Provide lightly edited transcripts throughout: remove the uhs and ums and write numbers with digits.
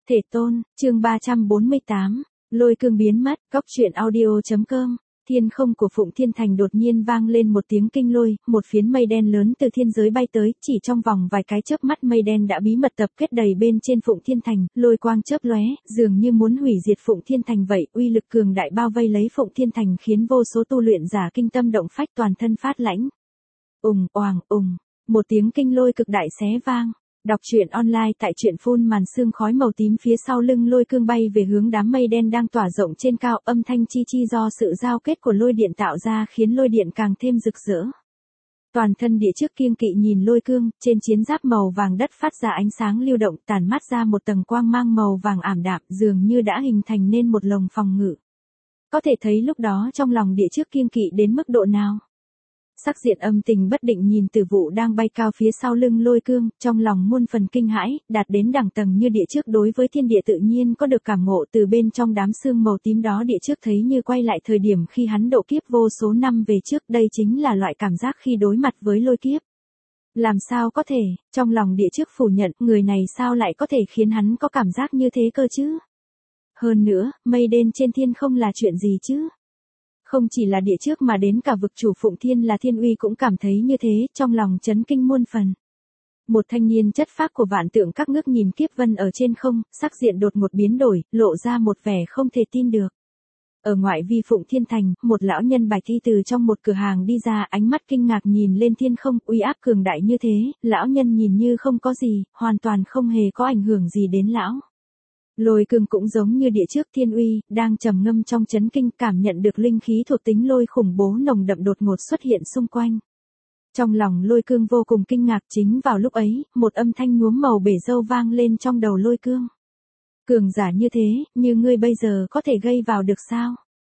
Thể tôn, chương 348, lôi cương biến mất, góc truyện audio.com. Thiên không của Phụng Thiên Thành đột nhiên vang lên một tiếng kinh lôi, một phiến mây đen lớn từ thiên giới bay tới, chỉ trong vòng vài cái chớp mắt mây đen đã bí mật tập kết đầy bên trên Phụng Thiên Thành, lôi quang chớp lóe, dường như muốn hủy diệt Phụng Thiên Thành vậy, uy lực cường đại bao vây lấy Phụng Thiên Thành khiến vô số tu luyện giả kinh tâm động phách toàn thân phát lãnh. Oàng, một tiếng kinh lôi cực đại xé vang. Đọc truyện online tại truyện phun màn sương khói màu tím phía sau lưng lôi cương bay về hướng đám mây đen đang tỏa rộng trên cao, âm thanh chi chi do sự giao kết của lôi điện tạo ra khiến lôi điện càng thêm rực rỡ. Toàn thân địa trước kiêng kỵ nhìn lôi cương, trên chiến giáp màu vàng đất phát ra ánh sáng lưu động tản mát ra một tầng quang mang màu vàng ảm đạm dường như đã hình thành nên một lồng phòng ngự. Có thể thấy lúc đó trong lòng địa trước kiêng kỵ đến mức độ nào. Sắc diện âm tình bất định nhìn Tử Vụ đang bay cao phía sau lưng lôi cương, trong lòng muôn phần kinh hãi, đạt đến đẳng tầng như địa trước đối với thiên địa tự nhiên có được cảm ngộ từ bên trong đám sương màu tím đó địa trước thấy như quay lại thời điểm khi hắn độ kiếp vô số năm về trước, đây chính là loại cảm giác khi đối mặt với lôi kiếp. Làm sao có thể, trong lòng địa trước phủ nhận, người này sao lại có thể khiến hắn có cảm giác như thế cơ chứ? Hơn nữa, mây đen trên thiên không là chuyện gì chứ? Không chỉ là địa trước mà đến cả vực chủ Phụng Thiên là Thiên Uy cũng cảm thấy như thế, trong lòng chấn kinh muôn phần. Một thanh niên chất phác của Vạn Tượng Các ngước nhìn kiếp vân ở trên không, sắc diện đột ngột biến đổi, lộ ra một vẻ không thể tin được. Ở ngoại vi Phụng Thiên Thành, một lão nhân bài thi từ trong một cửa hàng đi ra, ánh mắt kinh ngạc nhìn lên thiên không, uy áp cường đại như thế, lão nhân nhìn như không có gì, hoàn toàn không hề có ảnh hưởng gì đến lão. Lôi cương cũng giống như địa trước Thiên Uy, đang trầm ngâm trong chấn kinh, cảm nhận được linh khí thuộc tính lôi khủng bố nồng đậm đột ngột xuất hiện xung quanh. Trong lòng lôi cương vô cùng kinh ngạc, chính vào lúc ấy, một âm thanh nhuốm màu bể râu vang lên trong đầu lôi cương. Cường giả như thế, như ngươi bây giờ có thể gây vào được sao?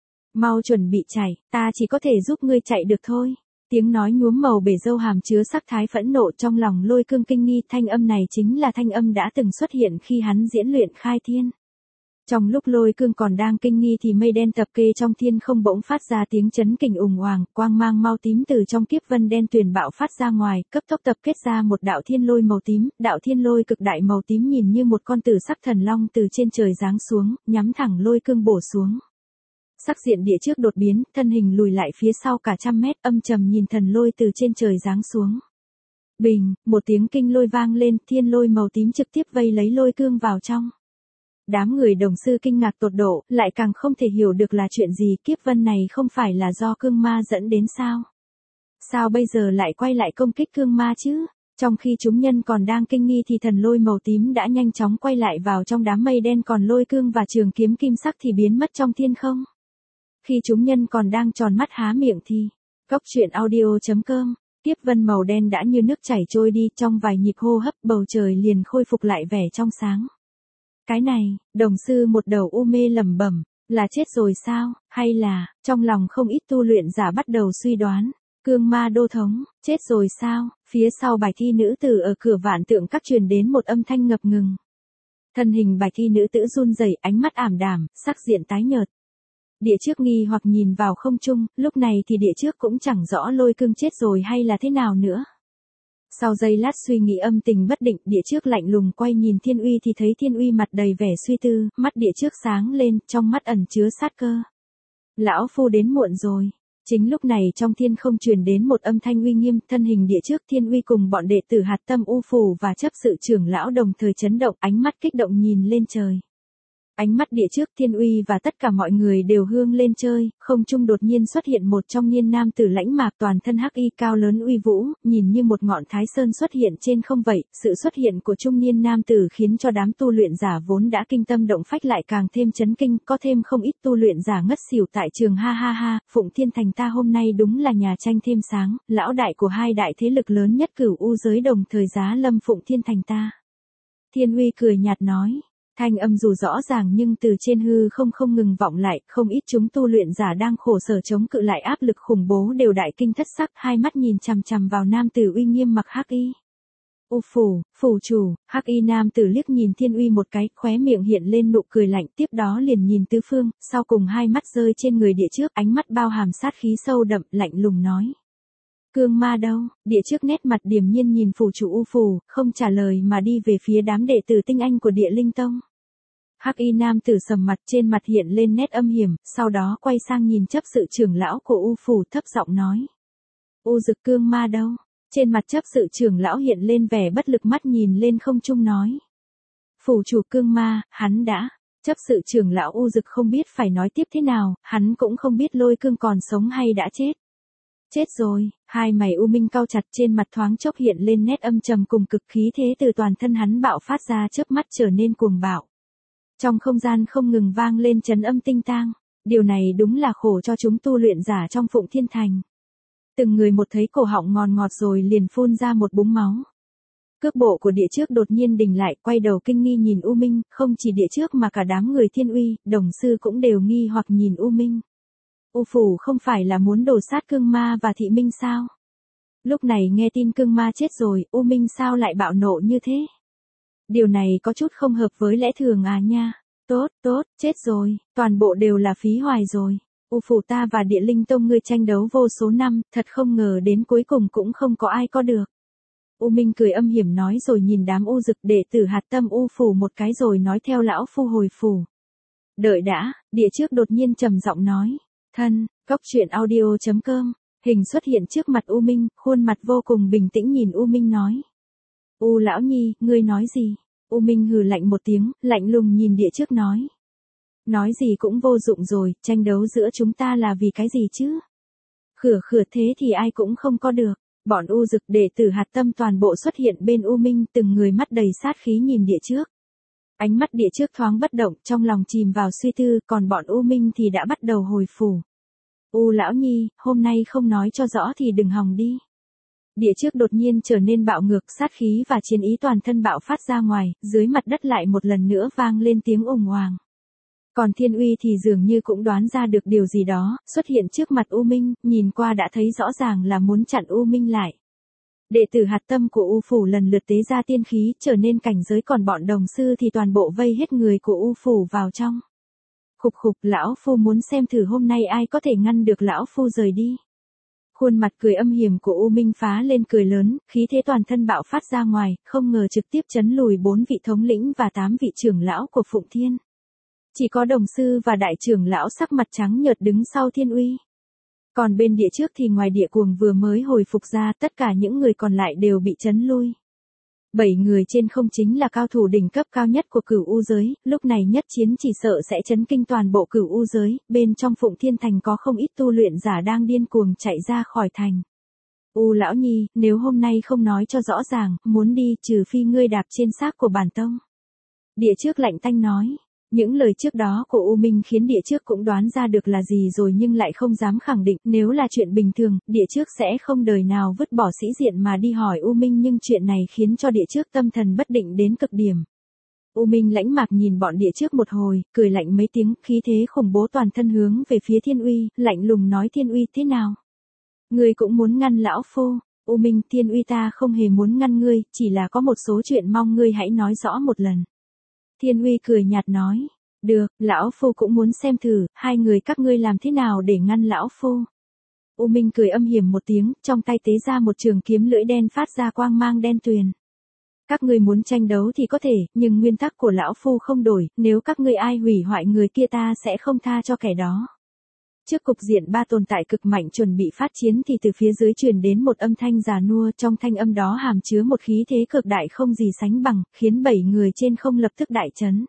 Mau chuẩn bị chạy, ta chỉ có thể giúp ngươi chạy được thôi. Tiếng nói nhuốm màu bể râu hàm chứa sắc thái phẫn nộ, trong lòng lôi cương kinh nghi, thanh âm này chính là thanh âm đã từng xuất hiện khi hắn diễn luyện khai thiên. Trong lúc lôi cương còn đang kinh nghi thì mây đen tập kê trong thiên không bỗng phát ra tiếng chấn kình ùng oàng, quang mang mau tím từ trong kiếp vân đen tuyền bạo phát ra ngoài, cấp tốc tập kết ra một đạo thiên lôi màu tím, đạo thiên lôi cực đại màu tím nhìn như một con tử sắc thần long từ trên trời giáng xuống, nhắm thẳng lôi cương bổ xuống. Sắc diện địa trước đột biến, thân hình lùi lại phía sau cả trăm mét, âm trầm nhìn thần lôi từ trên trời giáng xuống. Bình, một tiếng kinh lôi vang lên, thiên lôi màu tím trực tiếp vây lấy lôi cương vào trong. Đám người đồng sư kinh ngạc tột độ, lại càng không thể hiểu được là chuyện gì, kiếp vân này không phải là do cương ma dẫn đến sao? Sao bây giờ lại quay lại công kích cương ma chứ? Trong khi chúng nhân còn đang kinh nghi thì thần lôi màu tím đã nhanh chóng quay lại vào trong đám mây đen, còn lôi cương và trường kiếm kim sắc thì biến mất trong thiên không. Khi chúng nhân còn đang tròn mắt há miệng thì, góc truyện audio.com, kiếp vân màu đen đã như nước chảy trôi đi, trong vài nhịp hô hấp bầu trời liền khôi phục lại vẻ trong sáng. Cái này, đồng sư một đầu u mê lẩm bẩm, là chết rồi sao, hay là, trong lòng không ít tu luyện giả bắt đầu suy đoán, cương ma đô thống, chết rồi sao, phía sau bài thi nữ tử ở cửa Vạn Tượng Các truyền đến một âm thanh ngập ngừng. Thân hình bài thi nữ tử run rẩy, ánh mắt ảm đạm, sắc diện tái nhợt. Địa trước nghi hoặc nhìn vào không trung, lúc này thì địa trước cũng chẳng rõ lôi cương chết rồi hay là thế nào nữa. Sau giây lát suy nghĩ âm tình bất định, địa trước lạnh lùng quay nhìn Thiên Uy thì thấy Thiên Uy mặt đầy vẻ suy tư, mắt địa trước sáng lên, trong mắt ẩn chứa sát cơ. Lão phu đến muộn rồi. Chính lúc này trong thiên không truyền đến một âm thanh uy nghiêm, thân hình địa trước Thiên Uy cùng bọn đệ tử Hạt Tâm U Phù và chấp sự trưởng lão đồng thời chấn động, ánh mắt kích động nhìn lên trời. Ánh mắt địa trước Thiên Uy và tất cả mọi người đều hướng lên trời, không trung đột nhiên xuất hiện một trong niên nam tử lãnh mạc toàn thân hắc y cao lớn uy vũ, nhìn như một ngọn thái sơn xuất hiện trên không vậy, sự xuất hiện của trung niên nam tử khiến cho đám tu luyện giả vốn đã kinh tâm động phách lại càng thêm chấn kinh, có thêm không ít tu luyện giả ngất xỉu tại trường ha ha ha, Phụng Thiên Thành ta hôm nay đúng là nhà tranh thêm sáng, lão đại của hai đại thế lực lớn nhất Cửu U giới đồng thời giá lâm Phụng Thiên Thành ta. Thiên Uy cười nhạt nói. Thanh âm dù rõ ràng nhưng từ trên hư không ngừng vọng lại, không ít chúng tu luyện giả đang khổ sở chống cự lại áp lực khủng bố đều đại kinh thất sắc, hai mắt nhìn chằm chằm vào nam tử uy nghiêm mặc hắc y. U phủ chủ, hắc y nam tử liếc nhìn Thiên Uy một cái, khóe miệng hiện lên nụ cười lạnh, tiếp đó liền nhìn tứ phương, sau cùng hai mắt rơi trên người địa trước, ánh mắt bao hàm sát khí sâu đậm, lạnh lùng nói. Cương ma đâu? Địa trước nét mặt điềm nhiên nhìn phủ chủ U Phủ, không trả lời mà đi về phía đám đệ tử tinh anh của Địa Linh Tông. Hắc y nam tử sầm mặt, trên mặt hiện lên nét âm hiểm, sau đó quay sang nhìn chấp sự trưởng lão của U phủ thấp giọng nói. U Dực Cương Ma đâu? Trên mặt chấp sự trưởng lão hiện lên vẻ bất lực, mắt nhìn lên không trung nói. Phủ chủ Cương Ma, hắn đã. Chấp sự trưởng lão U Dực không biết phải nói tiếp thế nào, hắn cũng không biết Lôi Cương còn sống hay đã chết. Chết rồi, hai mày U Minh cau chặt, trên mặt thoáng chốc hiện lên nét âm trầm cùng cực, khí thế từ toàn thân hắn bạo phát ra chớp mắt trở nên cuồng bạo. Trong không gian không ngừng vang lên trấn âm tinh tang, điều này đúng là khổ cho chúng tu luyện giả trong Phụng Thiên Thành. Từng người một thấy cổ họng ngọt ngọt rồi liền phun ra một búng máu. Cước bộ của địa trước đột nhiên đình lại, quay đầu kinh nghi nhìn U Minh, không chỉ địa trước mà cả đám người Thiên Uy, đồng sư cũng đều nghi hoặc nhìn U Minh. U phủ không phải là muốn đổ sát Cương Ma và Thị Minh sao? Lúc này nghe tin Cương Ma chết rồi, U Minh sao lại bạo nộ như thế? Điều này có chút không hợp với lẽ thường à nha. Tốt, chết rồi, toàn bộ đều là phí hoài rồi. U phủ ta và Địa Linh Tông ngươi tranh đấu vô số năm, thật không ngờ đến cuối cùng cũng không có ai có được. U Minh cười âm hiểm nói rồi nhìn đám U Dực đệ tử hạt tâm U phủ một cái rồi nói theo lão phu hồi phủ. Đợi đã, địa trước đột nhiên trầm giọng nói. Thân, cóc truyện audio.com, hình xuất hiện trước mặt U Minh, khuôn mặt vô cùng bình tĩnh nhìn U Minh nói. U lão nhi, ngươi nói gì? U Minh hừ lạnh một tiếng, lạnh lùng nhìn địa trước nói. Nói gì cũng vô dụng rồi, tranh đấu giữa chúng ta là vì cái gì chứ? Khửa thế thì ai cũng không có được. Bọn U Dực đệ tử hạt tâm toàn bộ xuất hiện bên U Minh, từng người mắt đầy sát khí nhìn địa trước. Ánh mắt địa trước thoáng bất động, trong lòng chìm vào suy tư, còn bọn U Minh thì đã bắt đầu hồi phủ. U lão nhi, hôm nay không nói cho rõ thì đừng hòng đi. Địa trước đột nhiên trở nên bạo ngược, sát khí và chiến ý toàn thân bạo phát ra ngoài, dưới mặt đất lại một lần nữa vang lên tiếng ùng oàng. Còn Thiên Uy thì dường như cũng đoán ra được điều gì đó, xuất hiện trước mặt U Minh, nhìn qua đã thấy rõ ràng là muốn chặn U Minh lại. Đệ tử hạt tâm của U phủ lần lượt tế ra tiên khí, trở nên cảnh giới, còn bọn đồng sư thì toàn bộ vây hết người của U phủ vào trong. Khục, lão phu muốn xem thử hôm nay ai có thể ngăn được lão phu rời đi. Khuôn mặt cười âm hiểm của U Minh phá lên cười lớn, khí thế toàn thân bạo phát ra ngoài, không ngờ trực tiếp chấn lùi 4 vị thống lĩnh và 8 vị trưởng lão của Phụng Thiên. Chỉ có đồng sư và đại trưởng lão sắc mặt trắng nhợt đứng sau Thiên Uy. Còn bên địa trước thì ngoài địa cuồng vừa mới hồi phục ra, tất cả những người còn lại đều bị chấn lui. 7 người trên không chính là cao thủ đỉnh cấp cao nhất của Cửu U giới, lúc này nhất chiến chỉ sợ sẽ chấn kinh toàn bộ Cửu U giới, bên trong Phụng Thiên Thành có không ít tu luyện giả đang điên cuồng chạy ra khỏi thành. U lão nhi, nếu hôm nay không nói cho rõ ràng, muốn đi trừ phi ngươi đạp trên xác của bản tông. Địa trước lạnh tanh nói. Những lời trước đó của U Minh khiến địa trước cũng đoán ra được là gì rồi, nhưng lại không dám khẳng định, nếu là chuyện bình thường, địa trước sẽ không đời nào vứt bỏ sĩ diện mà đi hỏi U Minh, nhưng chuyện này khiến cho địa trước tâm thần bất định đến cực điểm. U Minh lãnh mạc nhìn bọn địa trước một hồi, cười lạnh mấy tiếng, khí thế khủng bố toàn thân hướng về phía Thiên Uy, lạnh lùng nói. Thiên Uy thế nào? Ngươi cũng muốn ngăn lão phu? U Minh, Thiên Uy ta không hề muốn ngăn ngươi, chỉ là có một số chuyện mong ngươi hãy nói rõ một lần. Thiên Uy cười nhạt nói, được, lão phu cũng muốn xem thử, hai người các ngươi làm thế nào để ngăn lão phu. U Minh cười âm hiểm một tiếng, trong tay tế ra một trường kiếm lưỡi đen phát ra quang mang đen tuyền. Các ngươi muốn tranh đấu thì có thể, nhưng nguyên tắc của lão phu không đổi, nếu các ngươi ai hủy hoại người kia ta sẽ không tha cho kẻ đó. Trước cục diện ba tồn tại cực mạnh chuẩn bị phát chiến thì từ phía dưới truyền đến một âm thanh già nua, trong thanh âm đó hàm chứa một khí thế cực đại không gì sánh bằng, khiến 7 người trên không lập tức đại chấn.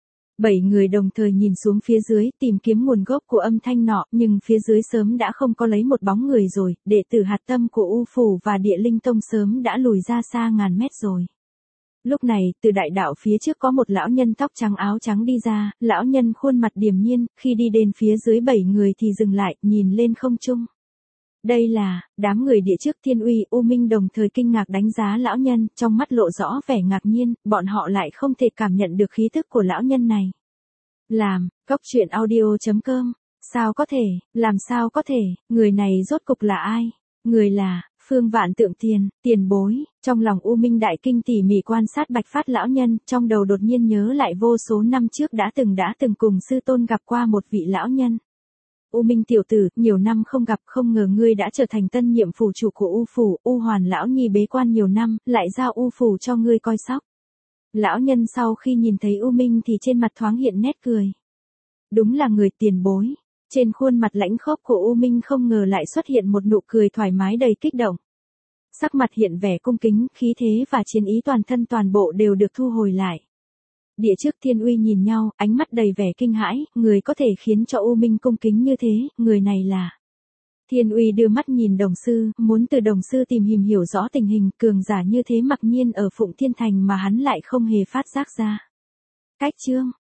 7 người đồng thời nhìn xuống phía dưới, tìm kiếm nguồn gốc của âm thanh nọ, nhưng phía dưới sớm đã không có lấy một bóng người rồi, đệ tử hạt tâm của U phủ và Địa Linh Tông sớm đã lùi ra xa ngàn mét rồi. Lúc này, từ đại đạo phía trước có một lão nhân tóc trắng áo trắng đi ra, lão nhân khuôn mặt điềm nhiên, khi đi đến phía dưới 7 người thì dừng lại, nhìn lên không trung. Đây là, đám người địa trước Thiên Uy, U Minh đồng thời kinh ngạc đánh giá lão nhân, trong mắt lộ rõ vẻ ngạc nhiên, bọn họ lại không thể cảm nhận được khí thức của lão nhân này. Cóc truyện audio.com, sao có thể, làm sao có thể, người này rốt cục là ai? Người là Phương Vạn Tượng tiền bối. Trong lòng U Minh đại kinh tỉ mỉ quan sát Bạch Phát lão nhân, trong đầu đột nhiên nhớ lại vô số năm trước đã từng cùng sư tôn gặp qua một vị lão nhân. U Minh tiểu tử, nhiều năm không gặp, không ngờ ngươi đã trở thành tân nhiệm phủ chủ của U phủ. U Hoàn lão nhi bế quan nhiều năm, lại giao U phủ cho ngươi coi sóc. Lão nhân sau khi nhìn thấy U Minh thì trên mặt thoáng hiện nét cười. Đúng là người tiền bối. Trên khuôn mặt lãnh khốc của U Minh không ngờ lại xuất hiện một nụ cười thoải mái đầy kích động. Sắc mặt hiện vẻ cung kính, khí thế và chiến ý toàn thân toàn bộ đều được thu hồi lại. Địa trước Thiên Uy nhìn nhau, ánh mắt đầy vẻ kinh hãi, người có thể khiến cho U Minh cung kính như thế, người này là... Thiên Uy đưa mắt nhìn đồng sư, muốn từ đồng sư tìm hiểu rõ tình hình, cường giả như thế mặc nhiên ở Phụng Thiên Thành mà hắn lại không hề phát giác ra. Cách chương